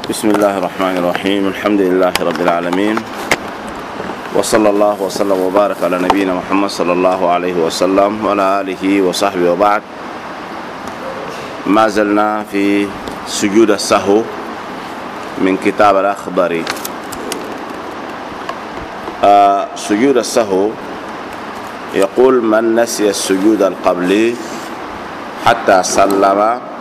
بسم الله الرحمن الرحيم. الحمد لله رب العالمين، وصلى الله وسلم وبارك على نبينا محمد صلى الله عليه وسلم وعلى آله وصحبه وبعد. ما زلنا في سجود السهو من كتاب الأخضر. سجود السهو يقول: من نسي السجود القبلي حتى سلم،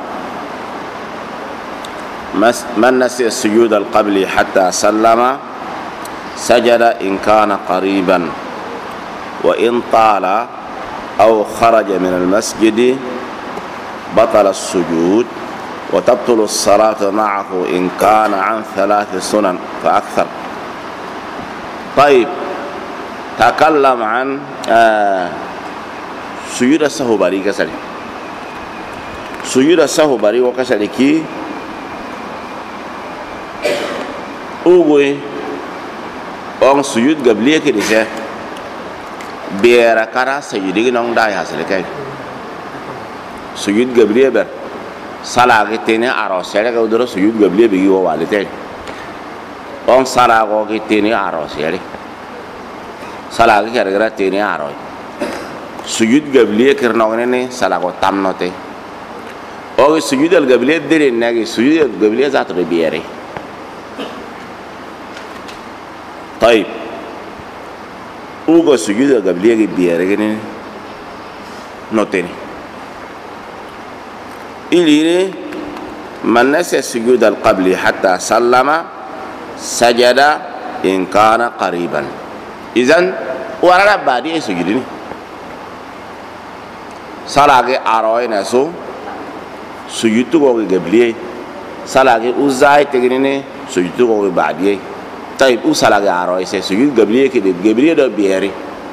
من نسي السجود القبلي حتى سلم سجد إن كان قريبا، وإن طال أو خرج من المسجد بطل السجود، وتبطل الصلاة معه إن كان عن 3 سنن فأكثر. طيب، تكلم عن سجود السهو بري كسر. سجود السهو بري وكسر كي اوغوي اون سجود قبليه كده سه بيرا كرا سجودي نون داي حاصل كاي سجود قبليه بر صلاه كتني اروسيره كودرو سجود قبليه بيجي والتين اون صلاه كتني اروسيره صلاه كرا تني اروي سجود قبليه كرنونني صلاه تامنوتي او سجود القبليه درين ناغي سجود القبليه ذات بيري. طيب، اوغو سجود القبليه بيرغني نوتيني إليني من نسي السجود القبلي حتى سلم سجد إن كان قريبا. إذن ورا بعدي سجدني صلاة أروي نسو سجود توغو قبليه صلاة أوزاي تغنيني سجود توغو بعديه. طيب وصلاة عروي سجود قبليه كده قبليه ده بيري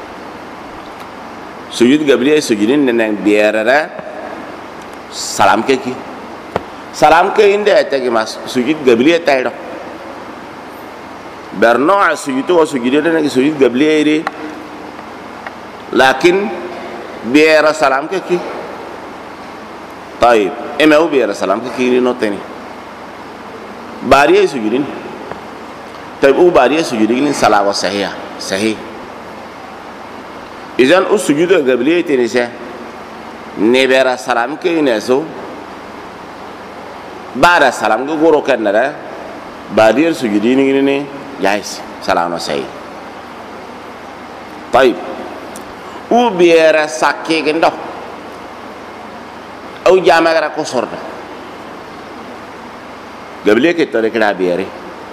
سجود قبليه سجودين نن بيرة سلام كي سلام كي إنده أتاكي ما سجود قبليه تايرو برنوع سجود تو سجودين نن سجود قبليه إيري لكن بيرة سلام كي. طيب إما هو بيرة سلام كي نوتيني باريه سجودين. طيب او باريه سجودين صلاه صحيحه صحيح. اذن او سجود قبليه تنسى نبرا سلام كينسو بعد سلام غورو كندا باريه سجودين ني جايز سلام صحيح. طيب او بيرا ساكي كندو او جامع كسر قبليه كتر كده بيري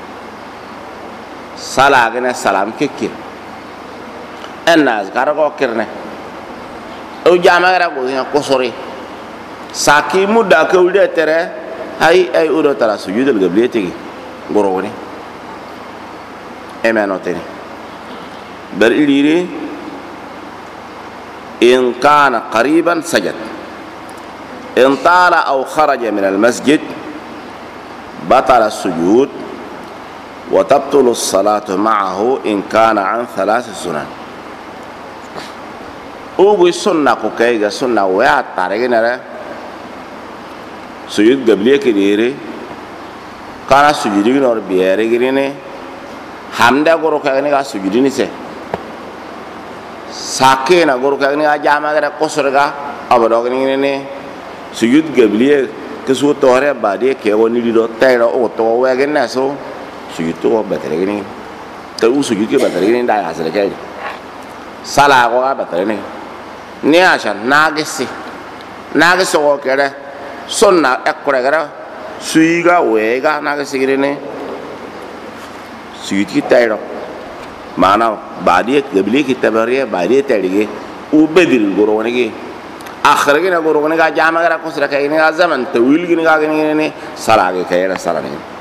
صلاة كنا سلام كير الناس كارو كيرنا أو جامع كنا كسوري ساكي مودا كولد ترى هاي أي أورو ترى سجود القبلية تيجي غوروني إما نوتني بريلي إن كان قريبا سجد إن طال أو خرج من المسجد بطل السجود، وتبطل الصلاة معه إن كان عن 3 سنن. أوغي سنة كوكايغا سنة ويا تاريخنا سجود قبليه كديري كان سجودين اور بياري غيريني حمدا غورو كاغني غا سجودين سي ساكينا غورو كاغني غا جاما غا كوسرغا ابدوغني ني سجود قبليه كسو توري بادي كيوني دي دو تايرو او تو ويغنا سو sujud tu batal ini, kalau sujud ke batal ini dah hasil kaya, salah kau batal ini, ni asal nagisi kau kira, sonna ekor kira, suiga wega nagisi ini, sujud kita itu, mana badi kebeli kita beri badi terigi, ubedil guru ni, akhir ni guru ni kaya jama kira kau sudah kaya ini zaman tuil gini kaya ini salah kaya salah ni.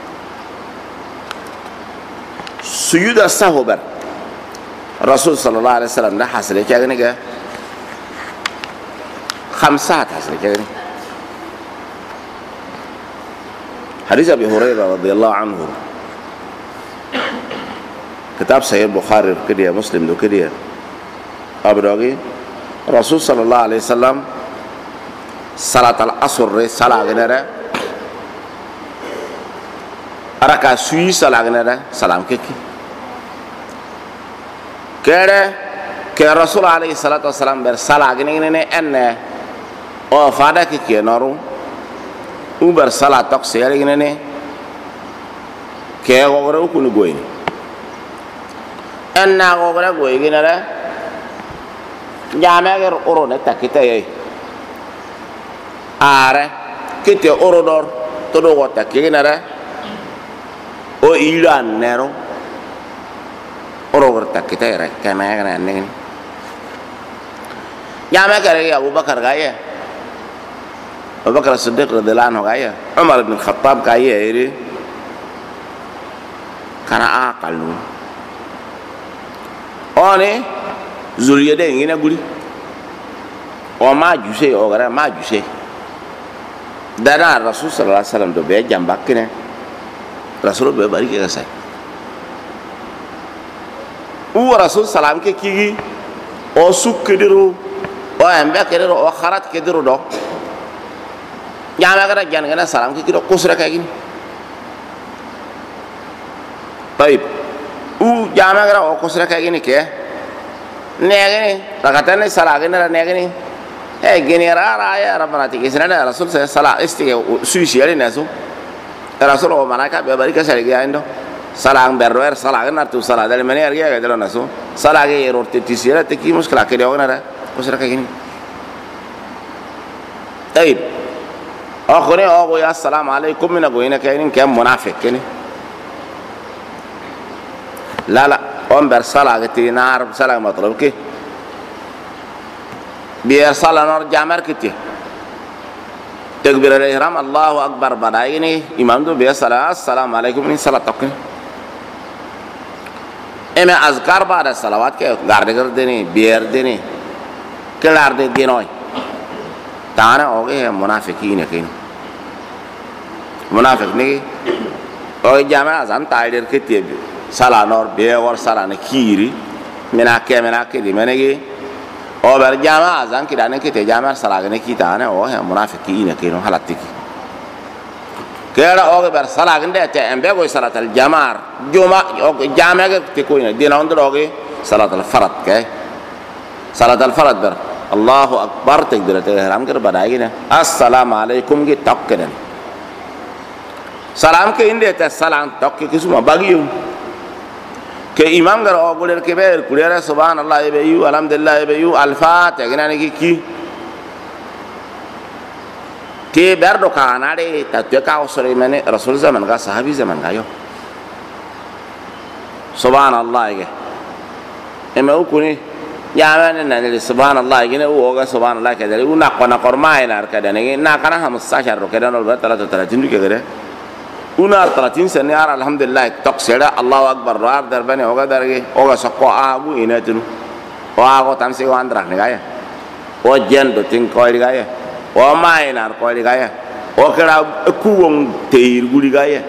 سجود السهو بر رسول صلى الله عليه وسلم ده حصل كده نجا 5 حصل كده. حديث ابي هريره رضي الله عنه كتاب صحيح البخاري كده مسلم ده كده ابو داوود رسول صلى الله عليه وسلم صلاه العصر صلاه غيره araka sui salagna da salam keki kere ke rasul alayhi salatu wassalam ber salagni ne enne o fada keki noru uber salat tok seri ne ke gogre ku ni goyni enna gogre goyni ne jameger oro ne takita ye are kete oro dor to do wota kinare o ilan nero oro gorta kita re kama ne jameger ya Abu Bakar gaya Abu Bakar Siddiq radhiyallahu anhu gaya Umar bin Khattab gaya iri kana akalu one zuriya de ngina guri o ma juse o gara ma juse dana rasul sallallahu alaihi wasallam do be jamba kine rasul be bari ke sai u rasul salam ke kigi o sukkidiru o ambe kediro o kharat kediro do nyama gara jan gana salam ke kido kusra kay gini baik u jama gara o kusra kay gini ke negeni rakatane salagene negeni geni rara ya rabbana tikisna rasul sallallahu istige suisi ali nasu rasul o malaka be bari ka sari ga indo salang berwer salagen artu salat dal meni arga ga dalo nasu salage erorte tisira te ki muskila ke de ogna kusra ka gini tayib akhone o ya assalamu alaikum mina go ina kaynin kam munafiq kene la on ber salage ti nar salag matlab ke biar salah nor jamar kiti takbir al-ihram Allahu akbar badai ini imam tu biar salah assalamu alaikum ini salat takni eme azkar pada salawat ke garde garde ni biar deni kelar de dinoi tana oge munafikin yakin munafik ni oge jamar azan taider kiti salah nor biar salah ne kiri menake di menegi o ber jama azan kidane kite jama salagane kitane o he munafiqina kino halatiki kera o ber salagane te embe go salatal jamar juma o jama ke te ko ina dina ondo ge salatal farad ke salatal farad ber Allahu akbar takbiratul ihram ke badagina assalamu alaikum ge tokkeden salam ke inde te salam tokki kisuma bagiyo ke imam gar o guler ke ber kulera subhanallah be yu alhamdulillah be yu al-fatih gina ne ki te berdo kanare ta te ka osore mane rasul zaman ga sahabi zaman ga yo subhanallah ge eme ukuni yamane nane subhanallah gina o ga subhanallah ke dali una kona kormai nar ka dane na kana ham sashar ro ke dan ol batala to tala tindu ke gere unar 30 sene ar alhamdulillah tok seda Allahu akbar rar darbane oga darge oga sokko agu inatinu o ago tamse o andrak ne gaya o jendo tin ko ri gaya o mainar ko ri gaya o kera kuwong teir guri gaya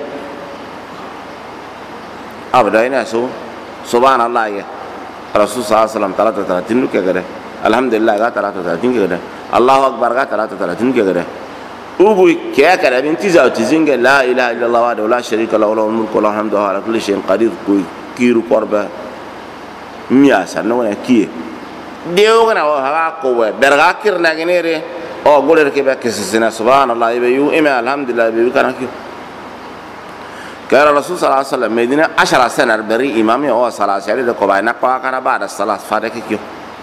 abda ina so subhanallah ya rasul sallallahu alaihi wasallam talata 30 ke gade alhamdulillah ga talata 30 ke gade Allahu akbar ga talata 30 ke gade ubu kaya kada binti za tizinga la ilaha illallah wa la sharika lahu lahul mulku wa lahul hamdu ala kulli shay'in qadir ku kiru korba miya sanno na kiye deo kana wa ha ko we berga kirna ginere o goler ke be kesina subhanallah be yu ima alhamdulillah be kana ki kara rasul sallallahu alaihi wasallam medina 10 sana bari imam ya o salat shari de ko bayna ko kana ba'da salat fada ke ki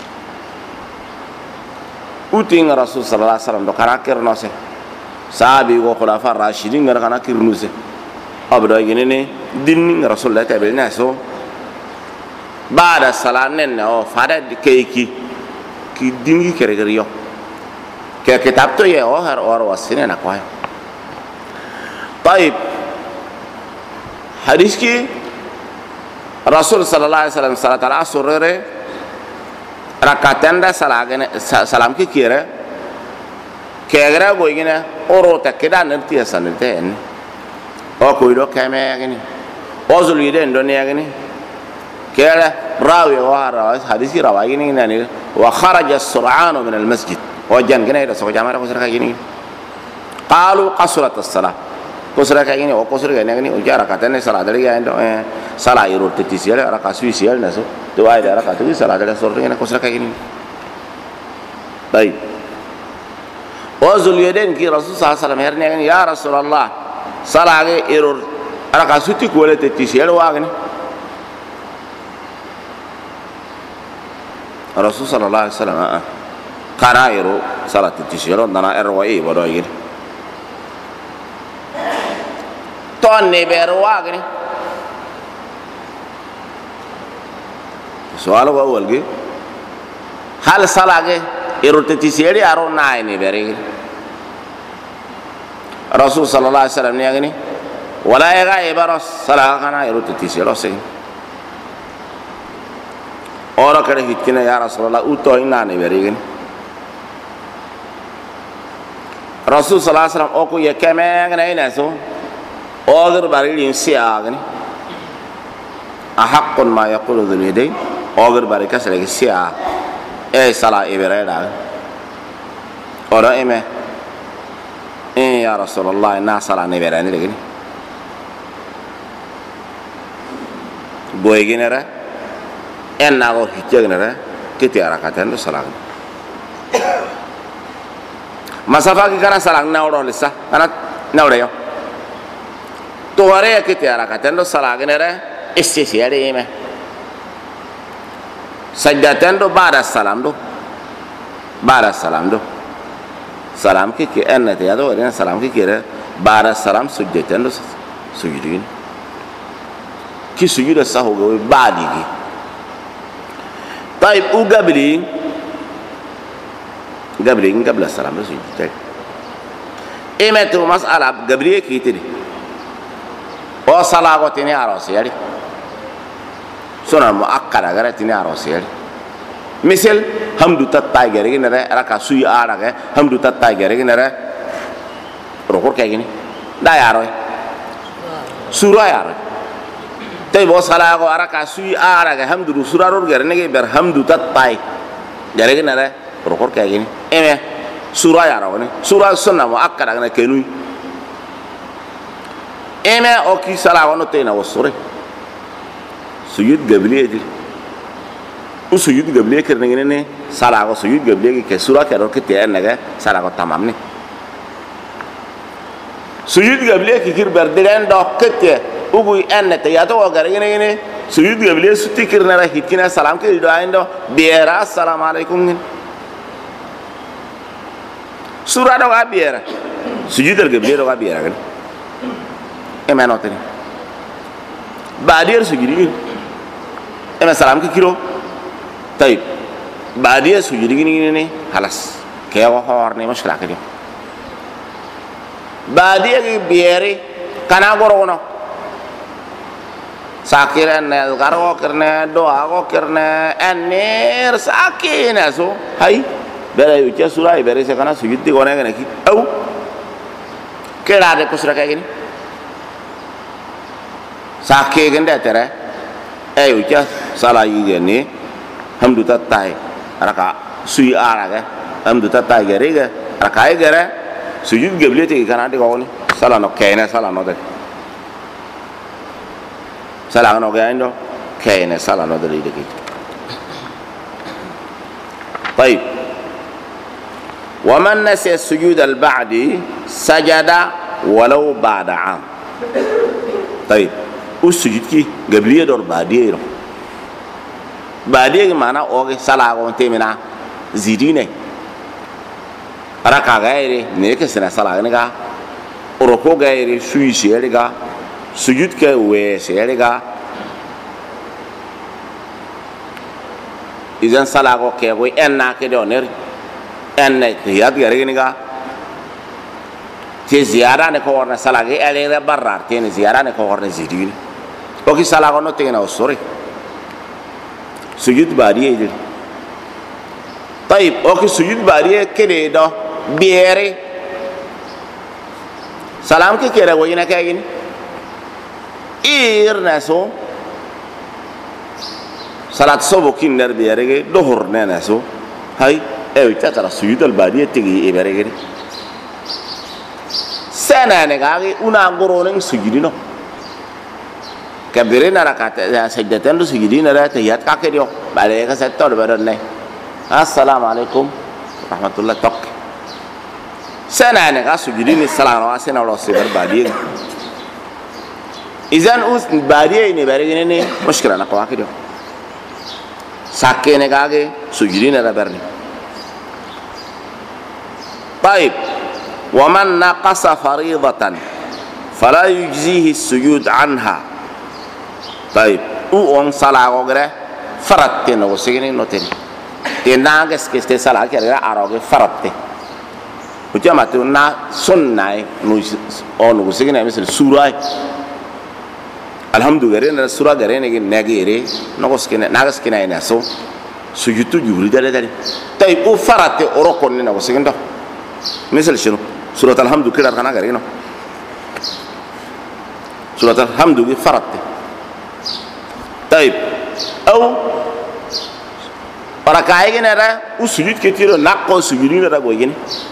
uting rasul sallallahu alaihi wasallam do kana kirno se sahabi go khulafa rashidin ngara kana kirnuse abdo ginene dinni rasulullah tabe na so bada salanen o fada keiki ki dingi kere yo ke kitab to ye o har or wasine na ko طيب hadis ki rasul sallallahu alaihi wasallam salat al asr re rakatan da salam ki kire kegera go gina oro ta keda nanti asanete en o ko do kame gini o zul yide ndo ne gini kera rawi wa rawi hadisi rawi gini nani wa kharaja as-sur'an min al-masjid o jan gina ida so jamara ko sarka gini qalu qasurat as-salah kosra ka ini o kosra ga ne o ja rakaat ne salat dari ga ndo salat irur tetisial rakaat suisial naso to ay rakaat tu salat dari sore ne kosra ka ini baik wa zul yadain ki rasul sallallahu alaihi wasallam ya rasulullah salat irur rakaat suti ko le tetisial wa ga ne rasul sallallahu alaihi wasallam kana iru salat tetisial dana erwai bodo ini ton ne beru wa ga ne soal wa walge hal salage irute tiseri aro nay ne bere rasul sallallahu alaihi wasallam ne ngani wala ya ibaras salaga kana irute tisero se ora kare hitkina ya rasulullah uto ina ne bere gani rasul sallallahu alaihi wasallam o ko ye keme ngana ina so odur bari lin sia gani ahaqqun ma yaqulu dhul yadayn odur bari ka sele sia sala ibere da ora eme ya rasulullah na sala ne bere ni gani boy ginera na go hijjagnera kiti arakatan do sala masafa ki kana sala na oro lisa kana na oro yo to hare kiti arakatan do sala ginera istisiare eme sajjatan do ba'da salam do salam ki enna te ado ren salam ki kire ba'da salam sujjatan do sujudin ki sujuda sahu go ba'di ki taib u gabli qabla salam do sujud emetu mas'ala gabli ki tidi o salago tini aros yari sunan muakkada gara tini aros yari misal hamdu tatta gere gine re raka suyi ara ge hamdu tatta gere gine re rokor kay gini da yaro sura yaro tay bo salago araka suyi ara ge hamdu sura ror gere ne ber hamdu tatta gere gine re rokor kay gini eme sura yaro ne sura sunan muakkada gane kenui eme o ki salago no tena wasore sujud gabliye dir u sujud gabliye kirne ne salago sujud gabliye ke sura ke ro ke te naga salago tamam ne sujud gabliye ki kir berdiren do kete ugu enne te yato gar ne sujud gabliye sutti kirna ra hitkina salam ke do aindo biera assalamu alaikum sura do ga biera sujud gabliye do ga biera kan emanote ni badir sujudi ema salam ki kiro tayib badir sujudi ni halas kaya ko hor ne mushkila kadi badir ki biere kana gorono sakiran ne garo kerne do ago kerne enner sakina so hay bere yu cha surai bere se kana sujudi gone gane ki au kera de kusra kay gini sakke gende tere uja salah yigeni hamdu tatai raka sui araga hamdu tatai gerega raka gere sujud gabliye te kana de goni sala no kene sala no de sala no gendo kene sala no de de kit طيب ومن نسي السجود البعدي سجد ولو بعد عام طيب usujud ki gabliye dor badiye ro badiye mana oge sala ko temina zidine raka gaire ne ke sina sala ne ga oroko gaire suisi ga sujud ke we se ga izan sala ko ke go enna ke do ner enna yad gare ne ga te ziyara ne ko warna sala ge ele barrar te ne ziyara ne ko warna zidine oki sala ko no tena usuri sujud badiye dir tayib oki sujud badiye kede do biere salam ke kere woyina kagini naso salat sobo kinder biere ge dohor ne naso hay tara sujud al badiye tigi ibere ge se sana ne ga una ngoronin sujudino kabire na rakata ya sajdatan sujudina la tahiyat ka ke dio bale ka setto do badon ne assalamu alaikum rahmatullah tok sana ne ga sujudini salamu wa sana lo sibar badi izan us badi ne bare ne mushkila na ko ke dio sakke ne ga sujudina la barni طيب ومن نقص فريضة فلا يجزيه السجود عنها طيب او صلاة وغيره فرضت نوسيني نوتني تناقص كست صلاة كده أراغ فرضت وجماعة نا سنة أو نوسيني مثل سورة الحمد لله سورة غيره نجيره ناقص كنا ينسو سجود جوري ده طيب او فرضت أراكون نوسيني ده مثل شنو سورة الحمد كده كنا غيرينه سورة الحمد فرضت طيب او ركعه نرا وسجود كتير نقو سجودين نرا غوين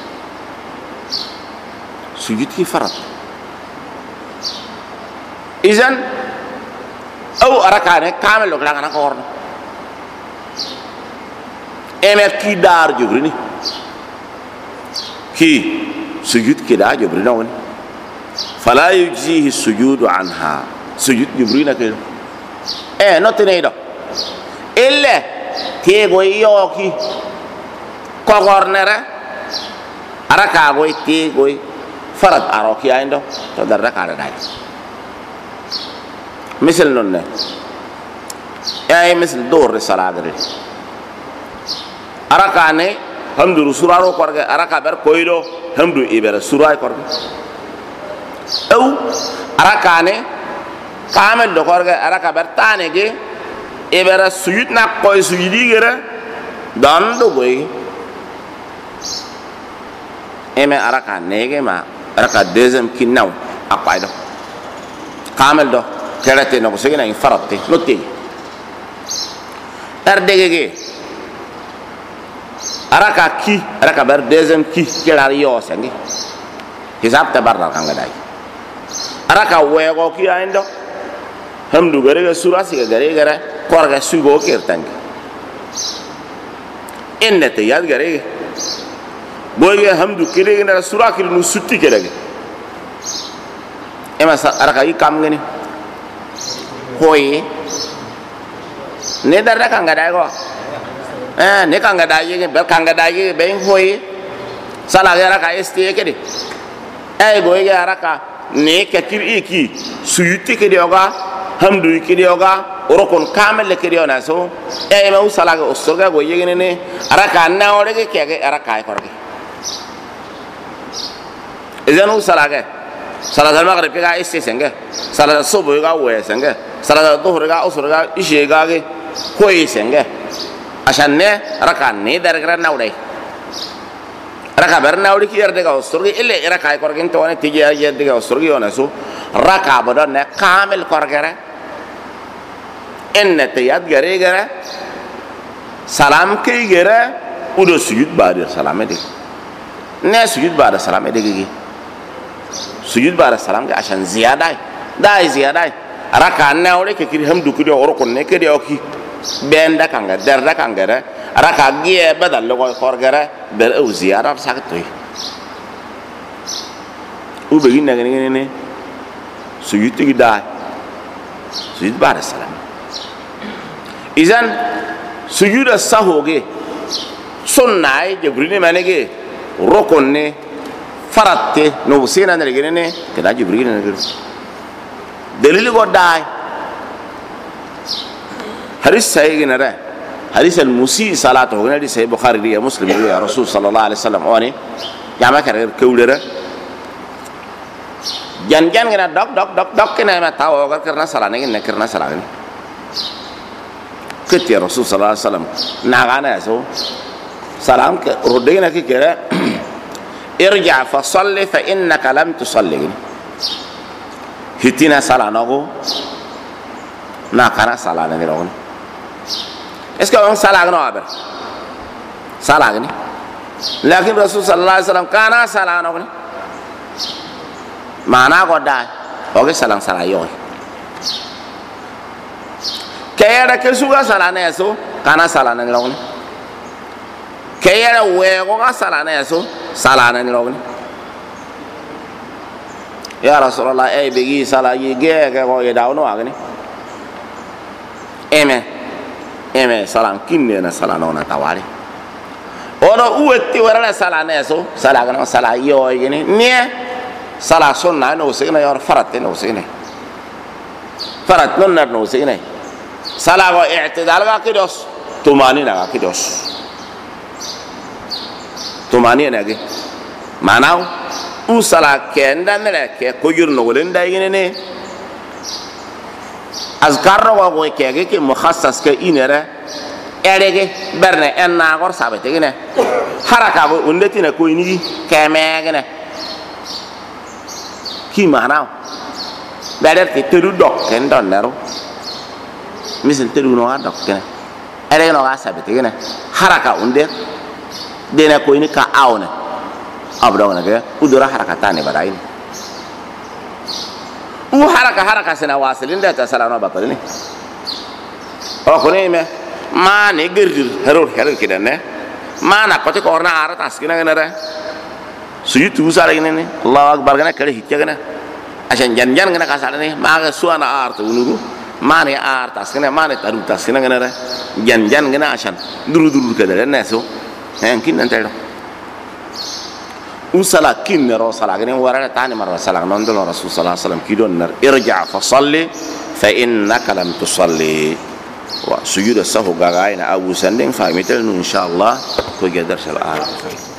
سجود كي فرض اذن او ركعه كامل لو كان كورن اما كي دار جبرني كي سجود كده جبرنا ون فلا يجزيه السجود عنها سجود جبرنا كده نوتينيدو إلا تيغوي يوكي كوغورنرا أراكاغوي تيغوي فرد أروكي عندو تدرك على داي مثل نون مثل دور الصلاة غير أراكاني hamdu suraro korge araka ber koydo hamdu ibere suray korge ew araka ne kamel do korge araka ber tane ge ibere sujud na koy sujudi gere dan do goy eme araka nege ma araka deuxième kinaw apaydo kamel do kerete no segena in farate notti erdege araka ki araka ber deuxième ki kelar yo sengi hisab tabarral kanga dai araka wego ki aindo hamdu gare surasi gare korga sugo kertangi enne te yad gare boyge hamdu kire na suraki nu sutti kerege ema araka yi kam ngene hoye ne darra kanga dai go ne kanga daye be kanga daye be hoye sala gara ka este kede ay go ye araka ne katir iki suyuti kede oga hamdu kede oga orokon kamel kede ona so ay ma usala ga usurga go ye ne araka na ore ke ke araka ay korge ezanu usala ga sala dal maghrib ga este senge sala subu ga we senge sala dhuhr ga usur ga ishe ga ge hoye senge asanne raka ne dargara nawday raka ber nawdi ki yerde ga usturgi ille raka ay korgin to ne tiji ay yerde ga usturgi ona su raka bodon ne kamil korgere enne te yad gare gare salam ke gare udo sujud ba'da salam de ne sujud ba'da salam de gi sujud ba'da salam ga asan ziyadai dai ziyadai raka nawde ke kiri hamdu ku do orokon ne ke de oki benda kanga derda kangere raka gie badal lo korgere ber au ziyara saktoy u begin ngene ne sujud gi dai sujud ba'da salam izan sujud as-sahwi sunnah jibril manege rokon ne faratte no sena ne gene ne kada jibril ne dalil go dai hadis sahih nara hadis al-musi salatu ngene di sahih bukhari di muslim ya rasul sallallahu alaihi wasallam oni jama kare kewdere jan ngena dok kena ma tawo karena salane ngene karena salane ketia rasul sallallahu alaihi wasallam nagana so salam ke rodena ke kere irja fa salli fa innaka lam tusalli hitina salanago na kana salana ni ron est ce que on salaga no aber salaga ni lakin rasul sallallahu alaihi wasallam kana salana ni mana ko da o ge salang sala yo kayara ke suga sala ne so kana sala ne lawni kayara we ko ga sala ne so sala ne lawni ya rasulullah ay begi sala yi ge ko ye dawno agni eme salam kinne na sala no na tawari oro uwetti wala sala ne so sala kana sala yo yini ne sala sunna no signa yor farat no signa farat non no signa sala go i'tidal ga kidos tumanina ga kidos tumanina ge manau usala kenda ne ke ko yurno wolenda yini ne azkar ro go ke ke mukhassas ke inere erege berne enna gor sabete gene haraka bo undeti na ko ni kemegene ki manao beder te teru dok ken don nero misil teru no ga dok gene erege no ga sabete gene haraka unde dena ko ni ka awne abdo na ke udura haraka tane barain u haraka sena wasilin da ta salano batalini o ko ne me ma ne gerdir heror kidan ne ma na ko te ko na ara taskina ngene re suyu tu sala ngene Allahu akbar gana kare hicce gana asan jan gana ka sala ne ma ga suana art unugo ma ne art taskina ma ne taru taskina ngene re jan gana asan duru kada ne so en kin nan tayro usala kin ro sala gane wara tani mar sala non do rasul sallallahu alaihi wasallam kidon nar irja fa salli fa innaka lam tusalli wa sujud as-sahw gagaina abu sanding fa mitel inshallah ko gedar sal